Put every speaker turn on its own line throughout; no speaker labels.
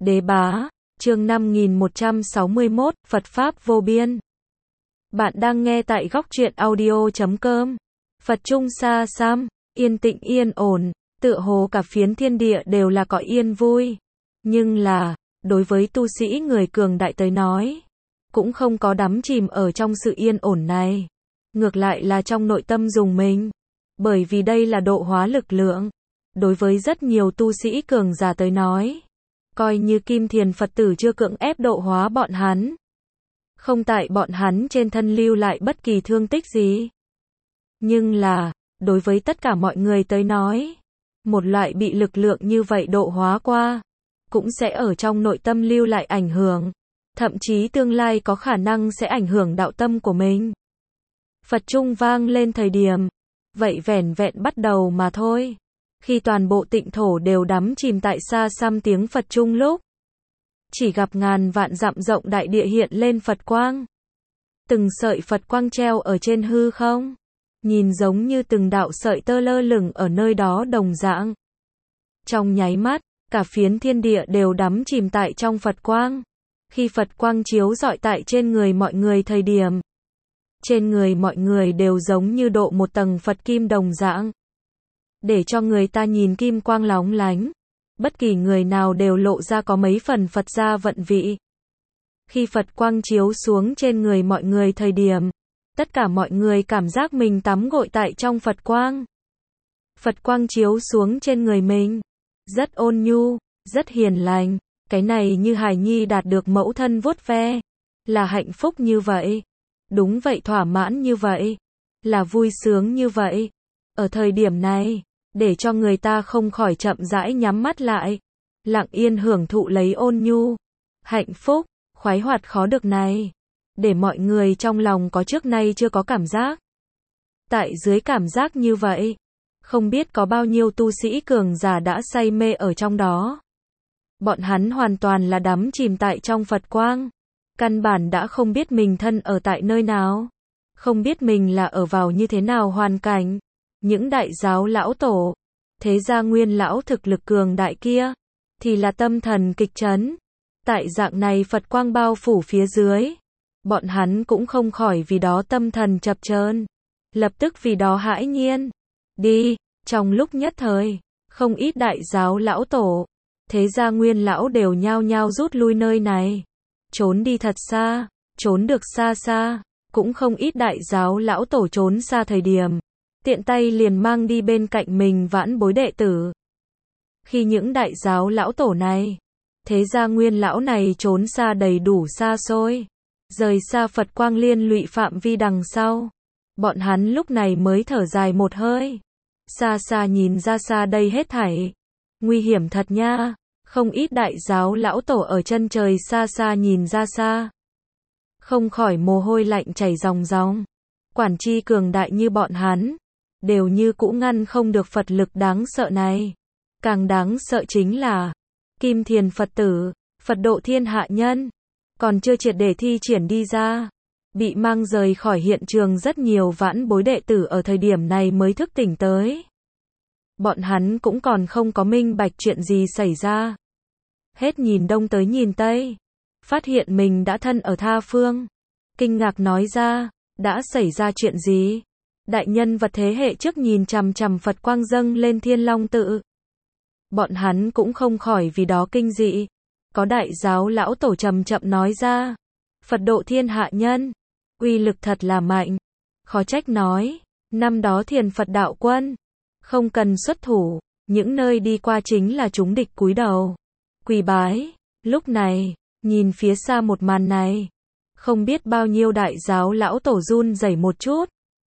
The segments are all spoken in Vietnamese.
Đế bá, chương 5161, Phật Pháp vô biên. Bạn đang nghe tại góc truyện audio.com. Phật Trung xa xăm, yên tĩnh yên ổn, tựa hồ cả phiến thiên địa đều là cõi yên vui. Nhưng là, đối với tu sĩ người cường đại tới nói, cũng không có đắm chìm ở trong sự yên ổn này. Ngược lại là trong nội tâm dùng mình. Bởi vì đây là độ hóa lực lượng. Đối với rất nhiều tu sĩ cường giả tới nói, coi như Kim Thiền Phật tử chưa cưỡng ép độ hóa bọn hắn. Không tại bọn hắn trên thân lưu lại bất kỳ thương tích gì. Nhưng là, đối với tất cả mọi người tới nói, một loại bị lực lượng như vậy độ hóa qua, cũng sẽ ở trong nội tâm lưu lại ảnh hưởng. Thậm chí tương lai có khả năng sẽ ảnh hưởng đạo tâm của mình. Phật Trung vang lên thời điểm, vậy vẻn vẹn bắt đầu mà thôi. Khi toàn bộ tịnh thổ đều đắm chìm tại xa xăm tiếng Phật Trung lúc, chỉ gặp ngàn vạn dặm rộng đại địa hiện lên Phật quang. Từng sợi Phật quang treo ở trên hư không, nhìn giống như từng đạo sợi tơ lơ lửng ở nơi đó đồng dạng. Trong nháy mắt, cả phiến thiên địa đều đắm chìm tại trong Phật quang. Khi Phật quang chiếu rọi tại trên người mọi người thời điểm, trên người mọi người đều giống như độ một tầng Phật kim đồng dạng. Để cho người ta nhìn kim quang lóng lánh. Bất kỳ người nào đều lộ ra có mấy phần Phật gia vận vị. Khi Phật quang chiếu xuống trên người mọi người thời điểm, tất cả mọi người cảm giác mình tắm gội tại trong Phật quang. Phật quang chiếu xuống trên người mình, rất ôn nhu, rất hiền lành. Cái này như hài nhi đạt được mẫu thân vuốt ve, là hạnh phúc như vậy. Đúng vậy, thỏa mãn như vậy, là vui sướng như vậy. Ở thời điểm này, để cho người ta không khỏi chậm rãi nhắm mắt lại, lặng yên hưởng thụ lấy ôn nhu, hạnh phúc, khoái hoạt khó được này. Để mọi người trong lòng có trước nay chưa có cảm giác. Tại dưới cảm giác như vậy, không biết có bao nhiêu tu sĩ cường giả đã say mê ở trong đó. Bọn hắn hoàn toàn là đắm chìm tại trong Phật quang. Căn bản đã không biết mình thân ở tại nơi nào. Không biết mình là ở vào như thế nào hoàn cảnh. Những đại giáo lão tổ, thế gia nguyên lão thực lực cường đại kia, thì là tâm thần kịch chấn. Tại dạng này Phật quang bao phủ phía dưới, bọn hắn cũng không khỏi vì đó tâm thần chập chờn, lập tức vì đó hãi nhiên. Đi, trong lúc nhất thời, không ít đại giáo lão tổ, thế gia nguyên lão đều nhao nhao rút lui nơi này. Trốn đi thật xa, trốn được xa xa, cũng không ít đại giáo lão tổ trốn xa thời điểm. Tiện tay liền mang đi bên cạnh mình vãn bối đệ tử. Khi những đại giáo lão tổ này, thế gia nguyên lão này trốn xa đầy đủ xa xôi, rời xa Phật quang liên lụy phạm vi đằng sau, bọn hắn lúc này mới thở dài một hơi. Xa xa nhìn ra xa đây hết thảy, nguy hiểm thật nha. Không ít đại giáo lão tổ ở chân trời xa xa nhìn ra xa, không khỏi mồ hôi lạnh chảy ròng ròng. Quản tri cường đại như bọn hắn, đều như cũ ngăn không được Phật lực đáng sợ này. Càng đáng sợ chính là, Kim Thiền Phật tử, Phật độ thiên hạ nhân, còn chưa triệt để thi triển đi ra. Bị mang rời khỏi hiện trường rất nhiều vãn bối đệ tử ở thời điểm này mới thức tỉnh tới. Bọn hắn cũng còn không có minh bạch chuyện gì xảy ra. Hết nhìn đông tới nhìn tây, phát hiện mình đã thân ở tha phương. Kinh ngạc nói ra, đã xảy ra chuyện gì? Đại nhân vật thế hệ trước nhìn chằm chằm Phật quang dâng lên Thiên Long tự. Bọn hắn cũng không khỏi vì đó kinh dị. Có đại giáo lão tổ chậm chậm nói ra, Phật độ thiên hạ nhân, uy lực thật là mạnh. Khó trách nói, năm đó Thiền Phật đạo quân, không cần xuất thủ, những nơi đi qua chính là chúng địch cúi đầu, quỳ bái. Lúc này, nhìn phía xa một màn này, không biết bao nhiêu đại giáo lão tổ run rẩy một chút.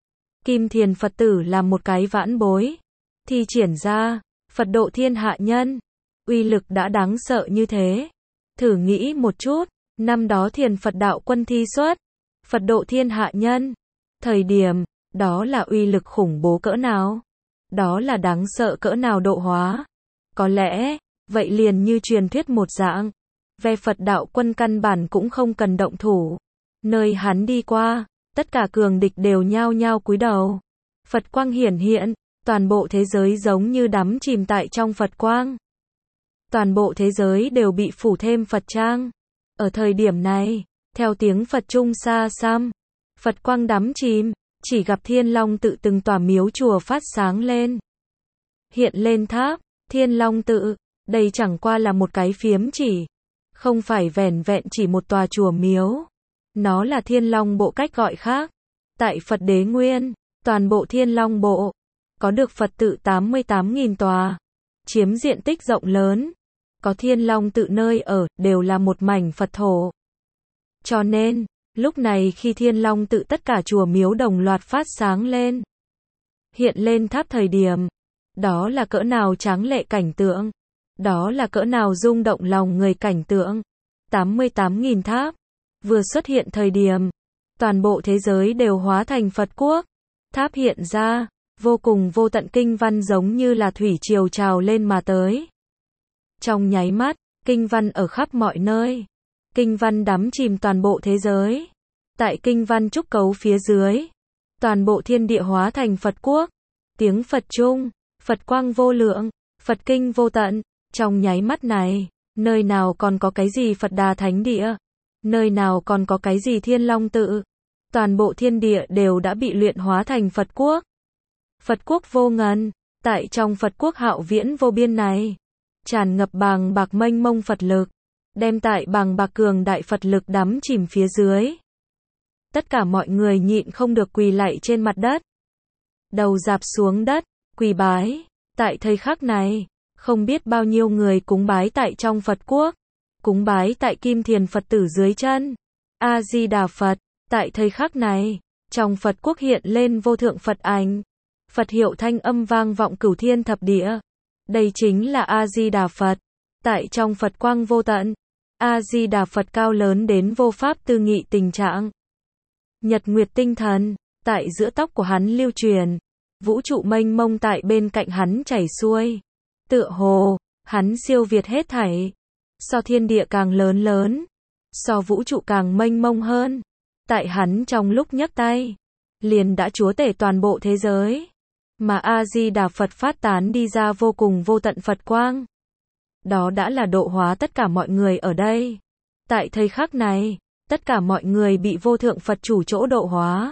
Kim Thiền Phật tử làm một cái vãn bối, thi triển ra, Phật độ thiên hạ nhân, uy lực đã đáng sợ như thế. Thử nghĩ một chút, năm đó Thiền Phật đạo quân thi xuất, Phật độ thiên hạ nhân, thời điểm, đó là uy lực khủng bố cỡ nào? Đó là đáng sợ cỡ nào độ hóa? Có lẽ, vậy liền như truyền thuyết một dạng, ve Phật đạo quân căn bản cũng không cần động thủ. Nơi hắn đi qua, tất cả cường địch đều nhao nhao cúi đầu. Phật quang hiển hiện, toàn bộ thế giới giống như đắm chìm tại trong Phật quang. toàn bộ thế giới đều bị phủ thêm Phật trang. Ở thời điểm này, theo tiếng Phật Trung xa xăm, Phật quang đắm chìm, chỉ gặp Thiên Long tự từng tòa miếu chùa phát sáng lên. Hiện lên tháp, Thiên Long tự, đây chẳng qua là một cái phiếm chỉ, không phải vẻn vẹn chỉ một tòa chùa miếu. Nó là Thiên Long bộ cách gọi khác. Tại Phật Đế Nguyên, toàn bộ Thiên Long bộ, có được Phật tự 88.000 tòa, chiếm diện tích rộng lớn. Có Thiên Long tự nơi ở, đều là một mảnh Phật thổ. Cho nên, lúc này khi Thiên Long tự tất cả chùa miếu đồng loạt phát sáng lên, hiện lên tháp thời điểm, đó là cỡ nào tráng lệ cảnh tượng, đó là cỡ nào rung động lòng người cảnh tượng. 88.000 tháp, vừa xuất hiện thời điểm, toàn bộ thế giới đều hóa thành Phật quốc. Tháp hiện ra, vô cùng vô tận kinh văn giống như là thủy triều trào lên mà tới. Trong nháy mắt, kinh văn ở khắp mọi nơi. Kinh văn đắm chìm toàn bộ thế giới. Tại kinh văn trúc cấu phía dưới, toàn bộ thiên địa hóa thành Phật quốc. Tiếng Phật Trung, Phật quang vô lượng, Phật kinh vô tận. Trong nháy mắt này, nơi nào còn có cái gì Phật Đà Thánh Địa, nơi nào còn có cái gì Thiên Long tự. Toàn bộ thiên địa đều đã bị luyện hóa thành Phật quốc. Phật quốc vô ngần, tại trong Phật quốc hạo viễn vô biên này, tràn ngập bàng bạc mênh mông Phật lực, đem tại bàng bạc cường đại Phật lực đắm chìm phía dưới. Tất cả mọi người nhịn không được quỳ lạy trên mặt đất, đầu rạp xuống đất, quỳ bái. Tại thời khắc này, không biết bao nhiêu người cúng bái tại trong Phật quốc, cúng bái tại Kim Thiền Phật tử dưới chân. A Di Đà Phật. Tại thời khắc này, trong Phật quốc hiện lên vô thượng Phật ảnh, Phật hiệu thanh âm vang vọng cửu thiên thập địa. Đây chính là A Di Đà Phật. Tại trong Phật quang vô tận, A Di Đà Phật cao lớn đến vô pháp tư nghị tình trạng. Nhật nguyệt tinh thần, tại giữa tóc của hắn lưu truyền, vũ trụ mênh mông tại bên cạnh hắn chảy xuôi. Tựa hồ, hắn siêu việt hết thảy. So thiên địa càng lớn lớn, so vũ trụ càng mênh mông hơn. Tại hắn trong lúc nhấc tay, liền đã chúa tể toàn bộ thế giới. Mà A-di-đà Phật phát tán đi ra vô cùng vô tận Phật quang. Đó đã là độ hóa tất cả mọi người ở đây. Tại thời khắc này, tất cả mọi người bị vô thượng Phật chủ chỗ độ hóa,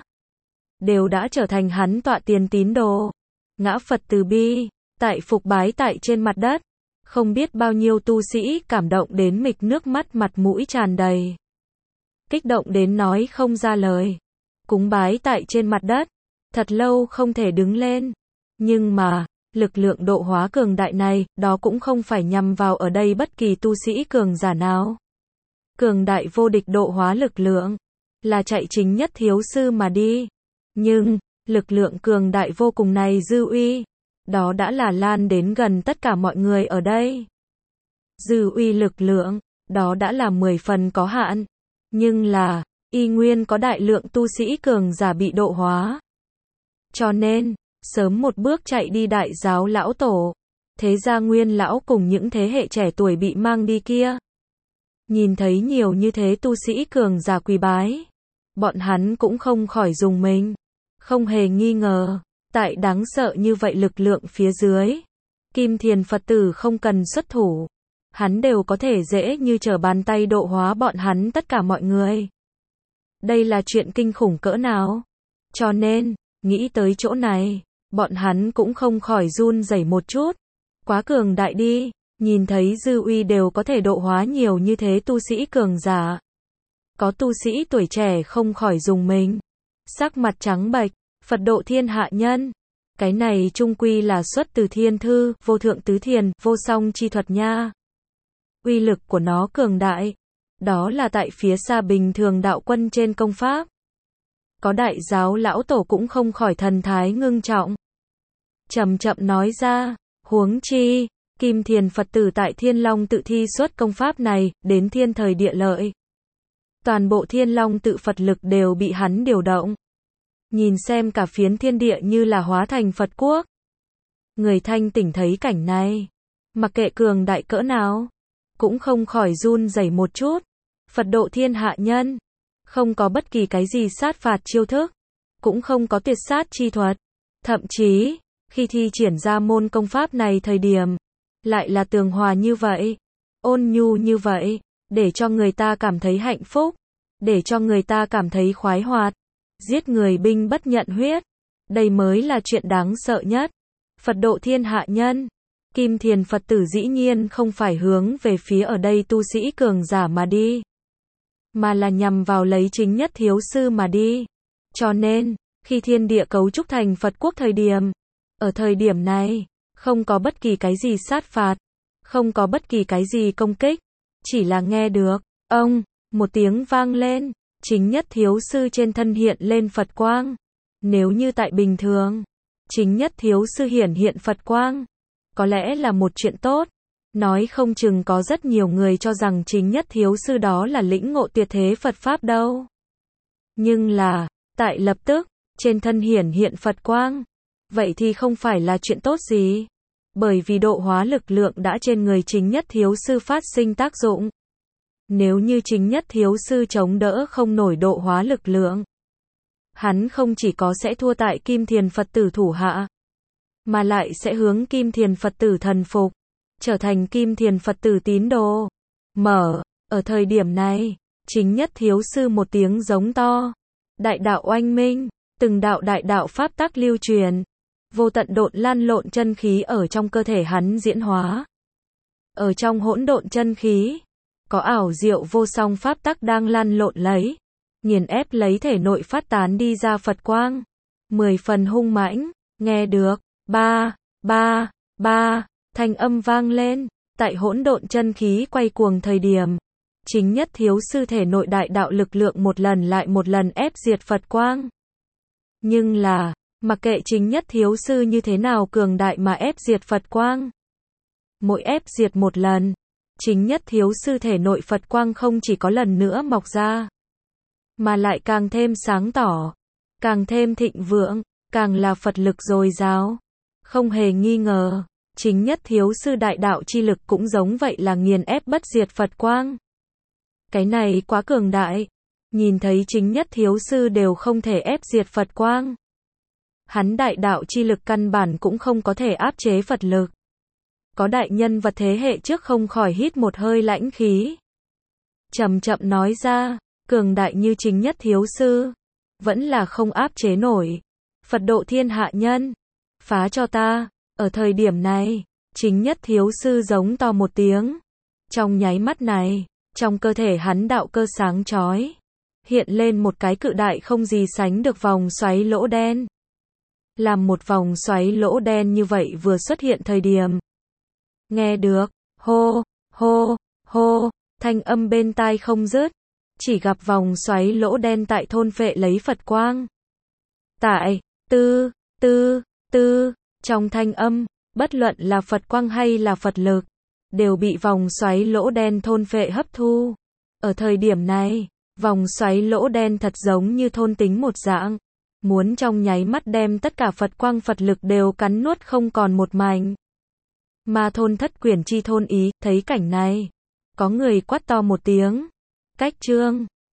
đều đã trở thành hắn tọa tiền tín đồ. Ngã Phật từ bi, tại phục bái tại trên mặt đất. Không biết bao nhiêu tu sĩ cảm động đến mịch nước mắt, mặt mũi tràn đầy. Kích động đến nói không ra lời. Cúng bái tại trên mặt đất, thật lâu không thể đứng lên. Nhưng mà, lực lượng độ hóa cường đại này, đó cũng không phải nhằm vào ở đây bất kỳ tu sĩ cường giả nào. Cường đại vô địch độ hóa lực lượng, là chạy chính nhất thiếu sư mà đi. Nhưng, lực lượng cường đại vô cùng này dư uy, đó đã là lan đến gần tất cả mọi người ở đây. Dư uy lực lượng, đó đã là 10 phần có hạn. Nhưng là, y nguyên có đại lượng tu sĩ cường giả bị độ hóa. Cho nên, sớm một bước chạy đi đại giáo lão tổ, thế gia nguyên lão cùng những thế hệ trẻ tuổi bị mang đi kia. Nhìn thấy nhiều như thế tu sĩ cường giả quỳ bái, bọn hắn cũng không khỏi rùng mình. Không hề nghi ngờ, tại đáng sợ như vậy lực lượng phía dưới, Kim Thiền Phật tử không cần xuất thủ, hắn đều có thể dễ như trở bàn tay độ hóa bọn hắn tất cả mọi người. Đây là chuyện kinh khủng cỡ nào? Cho nên, nghĩ tới chỗ này, bọn hắn cũng không khỏi run rẩy một chút. Quá cường đại đi, nhìn thấy dư uy đều có thể độ hóa nhiều như thế tu sĩ cường giả. Có tu sĩ tuổi trẻ không khỏi rùng mình, sắc mặt trắng bệch. Phật độ thiên hạ nhân, cái này chung quy là xuất từ thiên thư, vô thượng tứ thiền, vô song chi thuật nha. Uy lực của nó cường đại, đó là tại phía xa bình thường đạo quân trên công pháp. Có đại giáo lão tổ cũng không khỏi thần thái ngưng trọng. Chậm chậm nói ra, huống chi, Kim Thiền Phật tử tại Thiên Long tự thi xuất công pháp này, đến thiên thời địa lợi. Toàn bộ Thiên Long tự Phật lực đều bị hắn điều động. Nhìn xem cả phiến thiên địa như là hóa thành Phật quốc. Người thanh tỉnh thấy cảnh này, mặc kệ cường đại cỡ nào, cũng không khỏi run rẩy một chút. Phật độ thiên hạ nhân, không có bất kỳ cái gì sát phạt chiêu thức, cũng không có tuyệt sát chi thuật. Thậm chí, khi thi triển ra môn công pháp này thời điểm, lại là tường hòa như vậy, ôn nhu như vậy, để cho người ta cảm thấy hạnh phúc, để cho người ta cảm thấy khoái hoạt. Giết người binh bất nhận huyết, đây mới là chuyện đáng sợ nhất. Phật độ thiên hạ nhân. Kim Thiền Phật tử dĩ nhiên không phải hướng về phía ở đây tu sĩ cường giả mà đi, mà là nhằm vào lấy chính nhất thiếu sư mà đi. Cho nên, khi thiên địa cấu trúc thành Phật quốc thời điểm, ở thời điểm này, không có bất kỳ cái gì sát phạt, không có bất kỳ cái gì công kích, chỉ là nghe được, ông, một tiếng vang lên, chính nhất thiếu sư trên thân hiện lên Phật quang. Nếu như tại bình thường, chính nhất thiếu sư hiển hiện Phật quang, có lẽ là một chuyện tốt, nói không chừng có rất nhiều người cho rằng chính nhất thiếu sư đó là lĩnh ngộ tuyệt thế Phật Pháp đâu. Nhưng là, tại lập tức, trên thân hiển hiện Phật quang, vậy thì không phải là chuyện tốt gì, bởi vì độ hóa lực lượng đã trên người chính nhất thiếu sư phát sinh tác dụng. Nếu như chính nhất thiếu sư chống đỡ không nổi độ hóa lực lượng, hắn không chỉ có sẽ thua tại Kim Thiền Phật tử thủ hạ, mà lại sẽ hướng Kim Thiền Phật tử thần phục, trở thành Kim Thiền Phật tử tín đồ. Ở thời điểm này, chính nhất thiếu sư một tiếng giống to, đại đạo oanh minh, từng đạo đại đạo pháp tắc lưu truyền, vô tận độn lan lộn chân khí ở trong cơ thể hắn diễn hóa. Ở trong hỗn độn chân khí, có ảo diệu vô song pháp tắc đang lan lộn lấy, nghiền ép lấy thể nội phát tán đi ra Phật quang, 10 phần hung mãnh. Nghe được, ba, thanh âm vang lên, tại hỗn độn chân khí quay cuồng thời điểm, chính nhất thiếu sư thể nội đại đạo lực lượng một lần lại một lần ép diệt Phật quang. Nhưng là, mặc kệ chính nhất thiếu sư như thế nào cường đại mà ép diệt Phật quang, mỗi ép diệt một lần, chính nhất thiếu sư thể nội Phật quang không chỉ có lần nữa mọc ra, mà lại càng thêm sáng tỏ, càng thêm thịnh vượng, càng là Phật lực dồi dào. Không hề nghi ngờ, chính nhất thiếu sư đại đạo chi lực cũng giống vậy là nghiền ép bất diệt Phật quang. Cái này quá cường đại, nhìn thấy chính nhất thiếu sư đều không thể ép diệt Phật quang. Hắn đại đạo chi lực căn bản cũng không có thể áp chế Phật lực. Có đại nhân vật thế hệ trước không khỏi hít một hơi lãnh khí. Chậm chậm nói ra, cường đại như chính nhất thiếu sư, vẫn là không áp chế nổi. Phật độ thiên hạ nhân, phá cho ta. Ở thời điểm này, chính nhất thiếu sư giống to một tiếng. Trong nháy mắt này, trong cơ thể hắn đạo cơ sáng chói, hiện lên một cái cự đại không gì sánh được vòng xoáy lỗ đen. Làm một vòng xoáy lỗ đen như vậy vừa xuất hiện thời điểm, nghe được, hô, thanh âm bên tai không dứt, chỉ gặp vòng xoáy lỗ đen tại thôn phệ lấy Phật quang. Tại, trong thanh âm, bất luận là Phật quang hay là Phật lực, đều bị vòng xoáy lỗ đen thôn phệ hấp thu. Ở thời điểm này, vòng xoáy lỗ đen thật giống như thôn tính một dạng, muốn trong nháy mắt đem tất cả Phật quang Phật lực đều cắn nuốt không còn một mảnh. Mà thôn Thất Quyển chi thôn ý, thấy cảnh này, có người quát to một tiếng, cách trương,